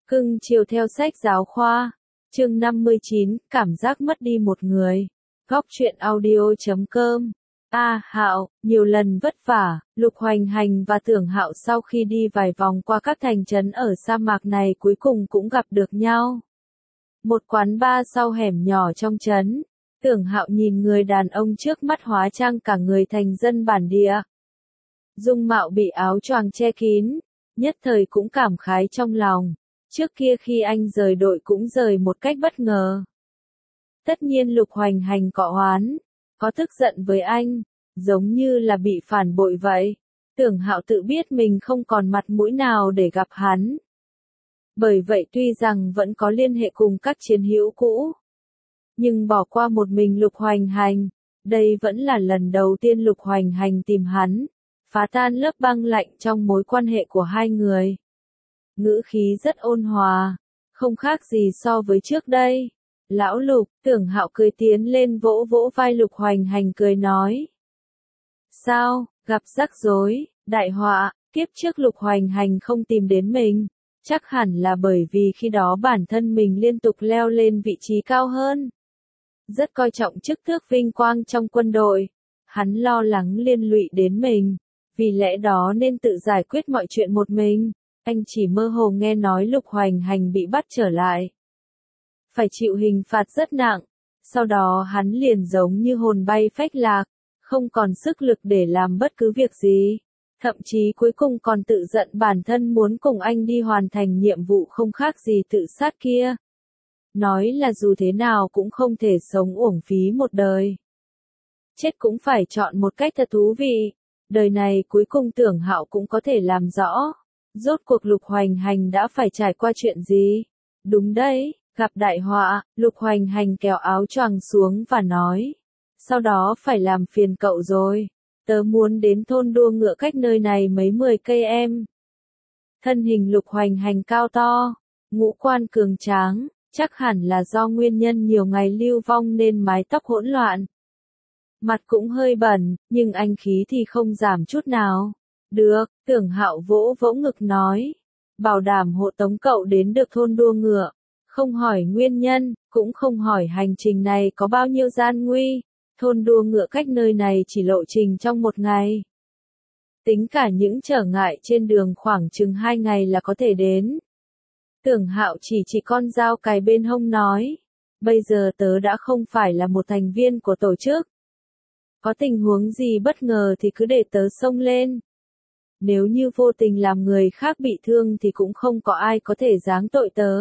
Cưng chiều theo sách giáo khoa. Chương 59, cảm giác mất đi một người. Góc truyện audio.com. Hạo, nhiều lần vất vả, Lục Hoành Hành và Tưởng Hạo sau khi đi vài vòng qua các thành trấn ở sa mạc này cuối cùng cũng gặp được nhau. Một quán bar sau hẻm nhỏ trong trấn. Tưởng Hạo nhìn người đàn ông trước mắt hóa trang cả người thành dân bản địa. Dung mạo bị áo choàng che kín, nhất thời cũng cảm khái trong lòng. Trước kia khi anh rời đội cũng rời một cách bất ngờ. Tất nhiên Lục Hoành Hành có oán, có tức giận với anh, giống như là bị phản bội vậy. Tưởng Hạo tự biết mình không còn mặt mũi nào để gặp hắn. Bởi vậy tuy rằng vẫn có liên hệ cùng các chiến hữu cũ, nhưng bỏ qua một mình Lục Hoành Hành, đây vẫn là lần đầu tiên Lục Hoành Hành tìm hắn, phá tan lớp băng lạnh trong mối quan hệ của hai người. Ngữ khí rất ôn hòa, không khác gì so với trước đây. Lão Lục, Tưởng Hạo cười tiến lên vỗ vỗ vai Lục Hoành Hành cười nói. Sao, gặp rắc rối, đại họa, kiếp trước Lục Hoành Hành không tìm đến mình, chắc hẳn là bởi vì khi đó bản thân mình liên tục leo lên vị trí cao hơn. Rất coi trọng chức tước vinh quang trong quân đội, hắn lo lắng liên lụy đến mình, vì lẽ đó nên tự giải quyết mọi chuyện một mình. Anh chỉ mơ hồ nghe nói Lục Hoành Hành bị bắt trở lại, phải chịu hình phạt rất nặng, sau đó hắn liền giống như hồn bay phách lạc, không còn sức lực để làm bất cứ việc gì, thậm chí cuối cùng còn tự giận bản thân muốn cùng anh đi hoàn thành nhiệm vụ không khác gì tự sát kia. Nói là dù thế nào cũng không thể sống uổng phí một đời. Chết cũng phải chọn một cách thật thú vị, đời này cuối cùng Tưởng Hạo cũng có thể làm rõ. Rốt cuộc Lục Hoành Hành đã phải trải qua chuyện gì? Đúng đấy, gặp đại họa, Lục Hoành Hành kéo áo choàng xuống và nói. Sau đó phải làm phiền cậu rồi. Tớ muốn đến thôn đua ngựa cách nơi này mấy 10 cây em. Thân hình Lục Hoành Hành cao to, ngũ quan cường tráng, chắc hẳn là do nguyên nhân nhiều ngày lưu vong nên mái tóc hỗn loạn. Mặt cũng hơi bẩn, nhưng anh khí thì không giảm chút nào. Được, Tưởng Hạo vỗ vỗ ngực nói. Bảo đảm hộ tống cậu đến được thôn đua ngựa. Không hỏi nguyên nhân, cũng không hỏi hành trình này có bao nhiêu gian nguy. Thôn đua ngựa cách nơi này chỉ lộ trình trong một ngày. Tính cả những trở ngại trên đường khoảng chừng 2 ngày là có thể đến. Tưởng Hạo chỉ con dao cài bên hông nói. Bây giờ tớ đã không phải là một thành viên của tổ chức. Có tình huống gì bất ngờ thì cứ để tớ xông lên. Nếu như vô tình làm người khác bị thương thì cũng không có ai có thể giáng tội tớ.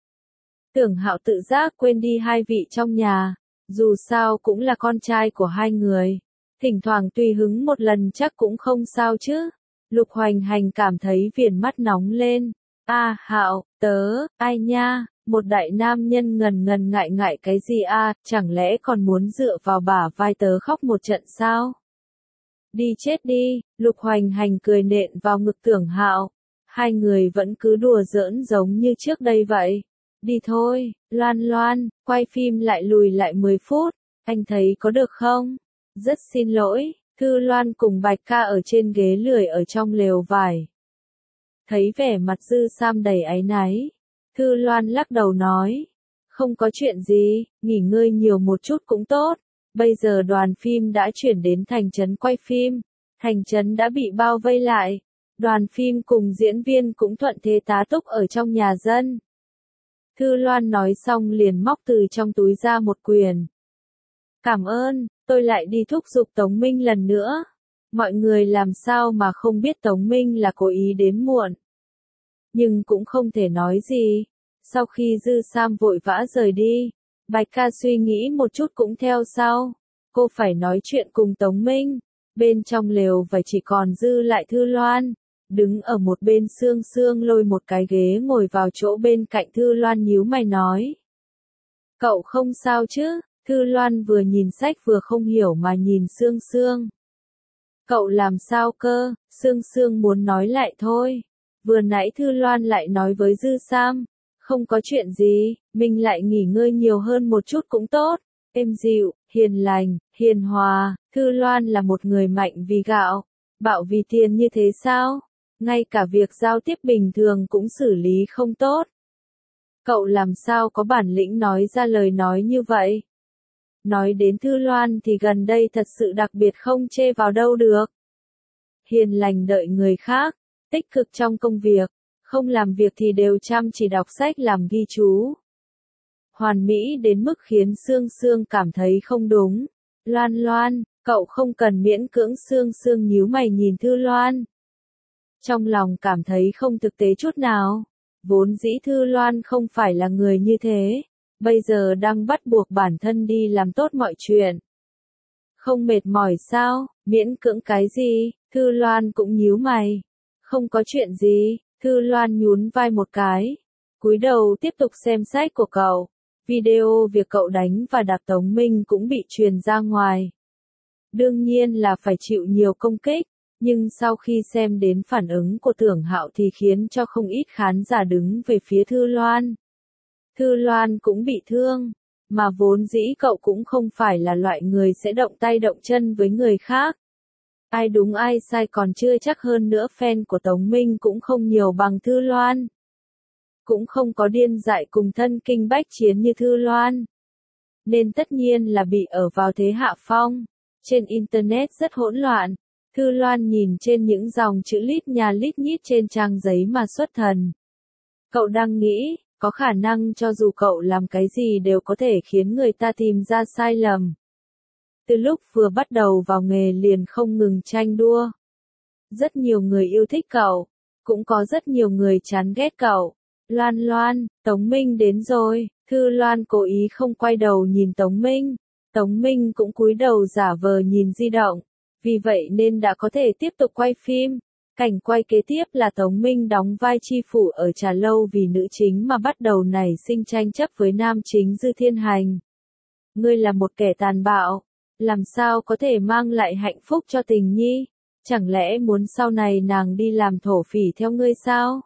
Tưởng Hạo tự giác quên đi hai vị trong nhà, dù sao cũng là con trai của hai người. Thỉnh thoảng tùy hứng một lần chắc cũng không sao chứ. Lục Hoành Hành cảm thấy viền mắt nóng lên. Hạo, ai nha, một đại nam nhân ngần ngại ngại cái gì chẳng lẽ còn muốn dựa vào bả vai tớ khóc một trận sao? Đi chết đi, Lục Hoành Hành cười nện vào ngực Tưởng Hạo. Hai người vẫn cứ đùa giỡn giống như trước đây vậy. Đi thôi, Loan, quay phim lại lùi lại 10 phút, anh thấy có được không? Rất xin lỗi, Thư Loan cùng Bạch Ca ở trên ghế lười ở trong lều vải. Thấy vẻ mặt Dư Sam đầy áy náy, Thư Loan lắc đầu nói. Không có chuyện gì, nghỉ ngơi nhiều một chút cũng tốt. Bây giờ đoàn phim đã chuyển đến thành trấn quay phim, thành trấn đã bị bao vây lại, đoàn phim cùng diễn viên cũng thuận thế tá túc ở trong nhà dân. Thư Loan nói xong liền móc từ trong túi ra một quyển. Cảm ơn, tôi lại đi thúc giục Tống Minh lần nữa. Mọi người làm sao mà không biết Tống Minh là cố ý đến muộn. Nhưng cũng không thể nói gì. Sau khi Dư Sam vội vã rời đi, Bạch Ca suy nghĩ một chút cũng theo sau. Cô phải nói chuyện cùng Tống Minh. Bên trong lều và chỉ còn dư lại Thư Loan. Đứng ở một bên Sương Sương lôi một cái ghế ngồi vào chỗ bên cạnh Thư Loan nhíu mày nói. Cậu không sao chứ? Thư Loan vừa nhìn sách vừa không hiểu mà nhìn Sương Sương. Cậu làm sao cơ? Sương Sương muốn nói lại thôi. Vừa nãy Thư Loan lại nói với Dư Sam. Không có chuyện gì, mình lại nghỉ ngơi nhiều hơn một chút cũng tốt. Êm dịu, hiền lành, hiền hòa, Thư Loan là một người mạnh vì gạo, bạo vì tiền như thế sao? Ngay cả việc giao tiếp bình thường cũng xử lý không tốt. Cậu làm sao có bản lĩnh nói ra lời nói như vậy? Nói đến Thư Loan thì gần đây thật sự đặc biệt không chê vào đâu được. Hiền lành đợi người khác, tích cực trong công việc, không làm việc thì đều chăm chỉ đọc sách làm ghi chú. Hoàn mỹ đến mức khiến Sương Sương cảm thấy không đúng. Loan Loan, cậu không cần miễn cưỡng. Sương Sương nhíu mày nhìn Thư Loan. Trong lòng cảm thấy không thực tế chút nào. Vốn dĩ Thư Loan không phải là người như thế. Bây giờ đang bắt buộc bản thân đi làm tốt mọi chuyện. Không mệt mỏi sao, miễn cưỡng cái gì, Thư Loan cũng nhíu mày. Không có chuyện gì, Thư Loan nhún vai một cái. Cúi đầu tiếp tục xem sách của cậu. Video việc cậu đánh và đạp Tống Minh cũng bị truyền ra ngoài. Đương nhiên là phải chịu nhiều công kích, nhưng sau khi xem đến phản ứng của Tưởng Hạo thì khiến cho không ít khán giả đứng về phía Thư Loan. Thư Loan cũng bị thương, mà vốn dĩ cậu cũng không phải là loại người sẽ động tay động chân với người khác. Ai đúng ai sai còn chưa chắc, hơn nữa fan của Tống Minh cũng không nhiều bằng Thư Loan. Cũng không có điên dại cùng thân kinh bách chiến như Thư Loan. Nên tất nhiên là bị ở vào thế hạ phong. Trên Internet rất hỗn loạn. Thư Loan nhìn trên những dòng chữ lít nhà lít nhít trên trang giấy mà xuất thần. Cậu đang nghĩ, có khả năng cho dù cậu làm cái gì đều có thể khiến người ta tìm ra sai lầm. Từ lúc vừa bắt đầu vào nghề liền không ngừng tranh đua. Rất nhiều người yêu thích cậu, cũng có rất nhiều người chán ghét cậu. Loan Loan, Tống Minh đến rồi. Thư Loan cố ý không quay đầu nhìn Tống Minh. Tống Minh cũng cúi đầu giả vờ nhìn di động. Vì vậy nên đã có thể tiếp tục quay phim. Cảnh quay kế tiếp là Tống Minh đóng vai Chi Phủ ở Trà Lâu vì nữ chính mà bắt đầu nảy sinh tranh chấp với nam chính Dư Thiên Hành. Ngươi là một kẻ tàn bạo, làm sao có thể mang lại hạnh phúc cho Tình Nhi? Chẳng lẽ muốn sau này nàng đi làm thổ phỉ theo ngươi sao?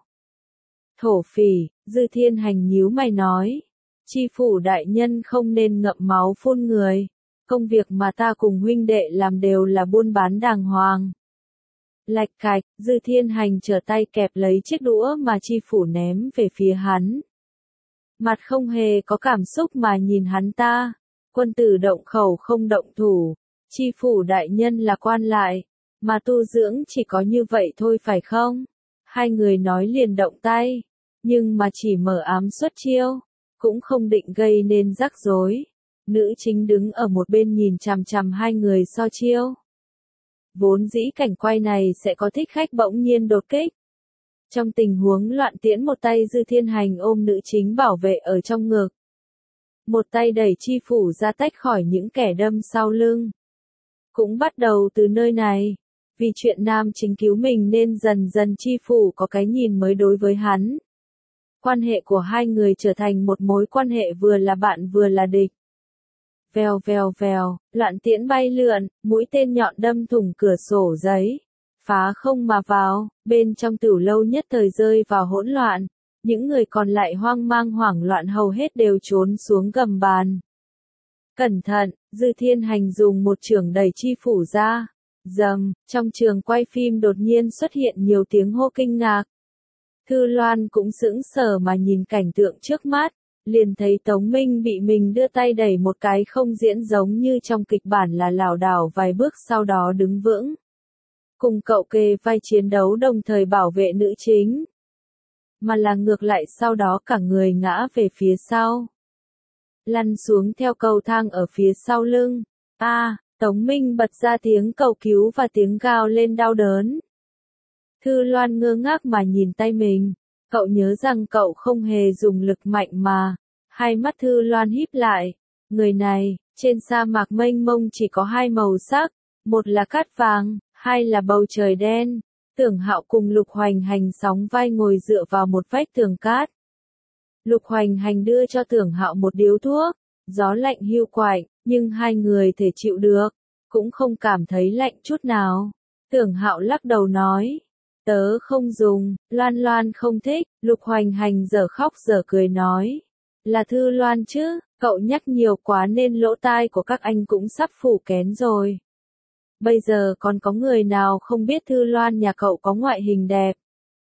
Thổ phỉ, Dư Thiên Hành nhíu mày nói. Chi Phủ đại nhân không nên ngậm máu phun người. Công việc mà ta cùng huynh đệ làm đều là buôn bán đàng hoàng. Lạch cạch, Dư Thiên Hành trở tay kẹp lấy chiếc đũa mà Chi Phủ ném về phía hắn. Mặt không hề có cảm xúc mà nhìn hắn ta. Quân tử động khẩu không động thủ. Chi Phủ đại nhân là quan lại, mà tu dưỡng chỉ có như vậy thôi phải không? Hai người nói liền động tay, nhưng mà chỉ mở ám xuất chiêu, cũng không định gây nên rắc rối. Nữ chính đứng ở một bên nhìn chằm chằm hai người so chiêu. Vốn dĩ cảnh quay này sẽ có thích khách bỗng nhiên đột kích. Trong tình huống loạn tiễn, một tay Dư Thiên Hành ôm nữ chính bảo vệ ở trong ngực. Một tay đẩy Chi Phủ ra tách khỏi những kẻ đâm sau lưng. Cũng bắt đầu từ nơi này. Vì chuyện nam chính cứu mình nên dần dần Chi Phủ có cái nhìn mới đối với hắn. Quan hệ của hai người trở thành một mối quan hệ vừa là bạn vừa là địch. Vèo vèo vèo, loạn tiễn bay lượn, mũi tên nhọn đâm thủng cửa sổ giấy. Phá không mà vào, bên trong tửu lâu nhất thời rơi vào hỗn loạn. Những người còn lại hoang mang hoảng loạn hầu hết đều trốn xuống gầm bàn. Cẩn thận, Dư Thiên Hành dùng một chưởng đẩy Chi Phủ ra. Dầm, trong trường quay phim đột nhiên xuất hiện nhiều tiếng hô kinh ngạc. Thư Loan cũng sững sờ mà nhìn cảnh tượng trước mắt, liền thấy Tống Minh bị mình đưa tay đẩy một cái, không diễn giống như trong kịch bản là lảo đảo vài bước sau đó đứng vững. Cùng cậu kề vai chiến đấu đồng thời bảo vệ nữ chính. Mà là ngược lại, sau đó cả người ngã về phía sau. Lăn xuống theo cầu thang ở phía sau lưng. Tống Minh bật ra tiếng cầu cứu và tiếng gào lên đau đớn. Thư Loan ngơ ngác mà nhìn tay mình. Cậu nhớ rằng cậu không hề dùng lực mạnh mà. Hai mắt Thư Loan híp lại. Người này, trên sa mạc mênh mông chỉ có hai màu sắc. Một là cát vàng, hai là bầu trời đen. Tưởng Hạo cùng Lục Hoành Hành sóng vai ngồi dựa vào một vách tường cát. Lục Hoành Hành đưa cho Tưởng Hạo một điếu thuốc. Gió lạnh hiu quạnh, nhưng hai người thể chịu được, cũng không cảm thấy lạnh chút nào. Tưởng Hạo lắc đầu nói, tớ không dùng. Loan Loan không thích. Lục Hoành Hành dở khóc dở cười nói, là Thư Loan chứ, cậu nhắc nhiều quá nên lỗ tai của các anh cũng sắp phủ kén rồi. Bây giờ còn có người nào không biết Thư Loan nhà cậu có ngoại hình đẹp.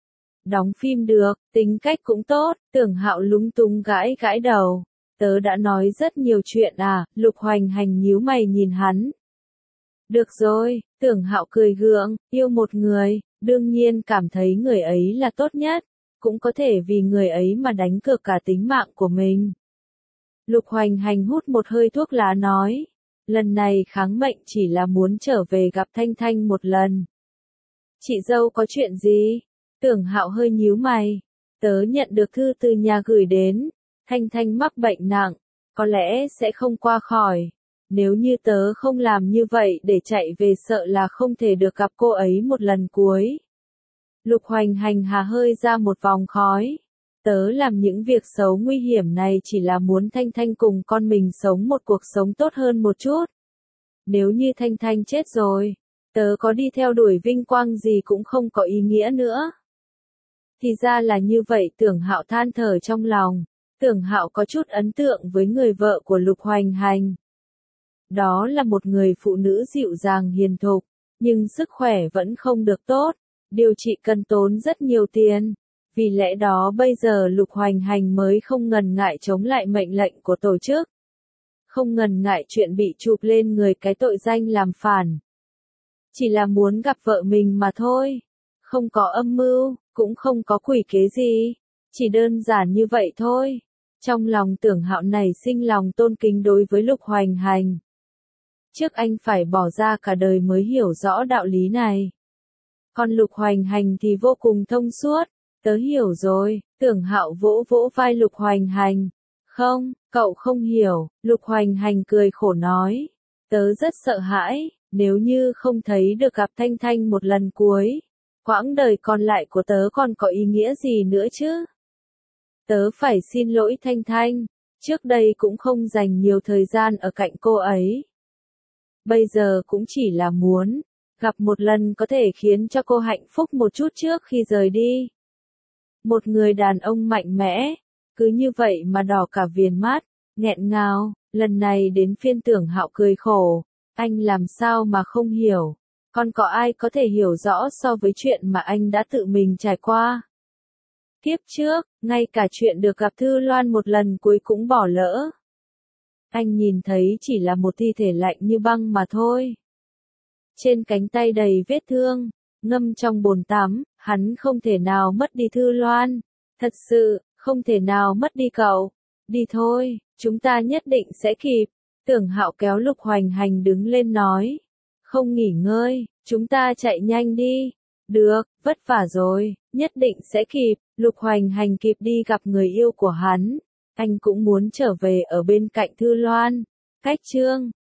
Đóng phim được, tính cách cũng tốt, Tưởng Hạo lúng túng gãi gãi đầu. Tớ đã nói rất nhiều chuyện à, Lục Hoành Hành nhíu mày nhìn hắn. Được rồi, Tưởng Hạo cười gượng, yêu một người, đương nhiên cảm thấy người ấy là tốt nhất, cũng có thể vì người ấy mà đánh cược cả tính mạng của mình. Lục Hoành Hành hút một hơi thuốc lá nói, lần này kháng mệnh chỉ là muốn trở về gặp Thanh Thanh một lần. Chị dâu có chuyện gì? Tưởng Hạo hơi nhíu mày. Tớ nhận được thư từ nhà gửi đến, Thanh Thanh mắc bệnh nặng, có lẽ sẽ không qua khỏi. Nếu như tớ không làm như vậy để chạy về sợ là không thể được gặp cô ấy một lần cuối. Lục Hoành Hành hà hơi ra một vòng khói. Tớ làm những việc xấu nguy hiểm này chỉ là muốn Thanh Thanh cùng con mình sống một cuộc sống tốt hơn một chút. Nếu như Thanh Thanh chết rồi, tớ có đi theo đuổi vinh quang gì cũng không có ý nghĩa nữa. Thì ra là như vậy, Tưởng Hạo than thở trong lòng. Tưởng Hạo có chút ấn tượng với người vợ của Lục Hoành Hành. Đó là một người phụ nữ dịu dàng hiền thục, nhưng sức khỏe vẫn không được tốt, điều trị cần tốn rất nhiều tiền. Vì lẽ đó bây giờ Lục Hoành Hành mới không ngần ngại chống lại mệnh lệnh của tổ chức. Không ngần ngại chuyện bị chụp lên người cái tội danh làm phản. Chỉ là muốn gặp vợ mình mà thôi. Không có âm mưu, cũng không có quỷ kế gì. Chỉ đơn giản như vậy thôi. Trong lòng Tưởng Hạo này sinh lòng tôn kính đối với Lục Hoành Hành. Trước anh phải bỏ ra cả đời mới hiểu rõ đạo lý này. Còn Lục Hoành Hành thì vô cùng thông suốt. Tớ hiểu rồi, Tưởng Hạo vỗ vỗ vai Lục Hoành Hành. Không, cậu không hiểu, Lục Hoành Hành cười khổ nói. Tớ rất sợ hãi, nếu như không thấy được gặp Thanh Thanh một lần cuối, quãng đời còn lại của tớ còn có ý nghĩa gì nữa chứ? Tớ phải xin lỗi Thanh Thanh, trước đây cũng không dành nhiều thời gian ở cạnh cô ấy. Bây giờ cũng chỉ là muốn gặp một lần có thể khiến cho cô hạnh phúc một chút trước khi rời đi. Một người đàn ông mạnh mẽ, cứ như vậy mà đỏ cả viền mắt, nghẹn ngào. Lần này đến phiên Tưởng Hạo cười khổ, anh làm sao mà không hiểu, còn có ai có thể hiểu rõ so với chuyện mà anh đã tự mình trải qua. Kiếp trước, ngay cả chuyện được gặp Thư Loan một lần cuối cũng bỏ lỡ. Anh nhìn thấy chỉ là một thi thể lạnh như băng mà thôi. Trên cánh tay đầy vết thương, ngâm trong bồn tắm, hắn không thể nào mất đi Thư Loan. Thật sự, không thể nào mất đi cậu. Đi thôi, chúng ta nhất định sẽ kịp. Tưởng Hạo kéo Lục Hoành Hành đứng lên nói. Không nghỉ ngơi, chúng ta chạy nhanh đi. Được, vất vả rồi, nhất định sẽ kịp. Lục Hoành Hành kịp đi gặp người yêu của hắn. Anh cũng muốn trở về ở bên cạnh Thư Loan. Cách chương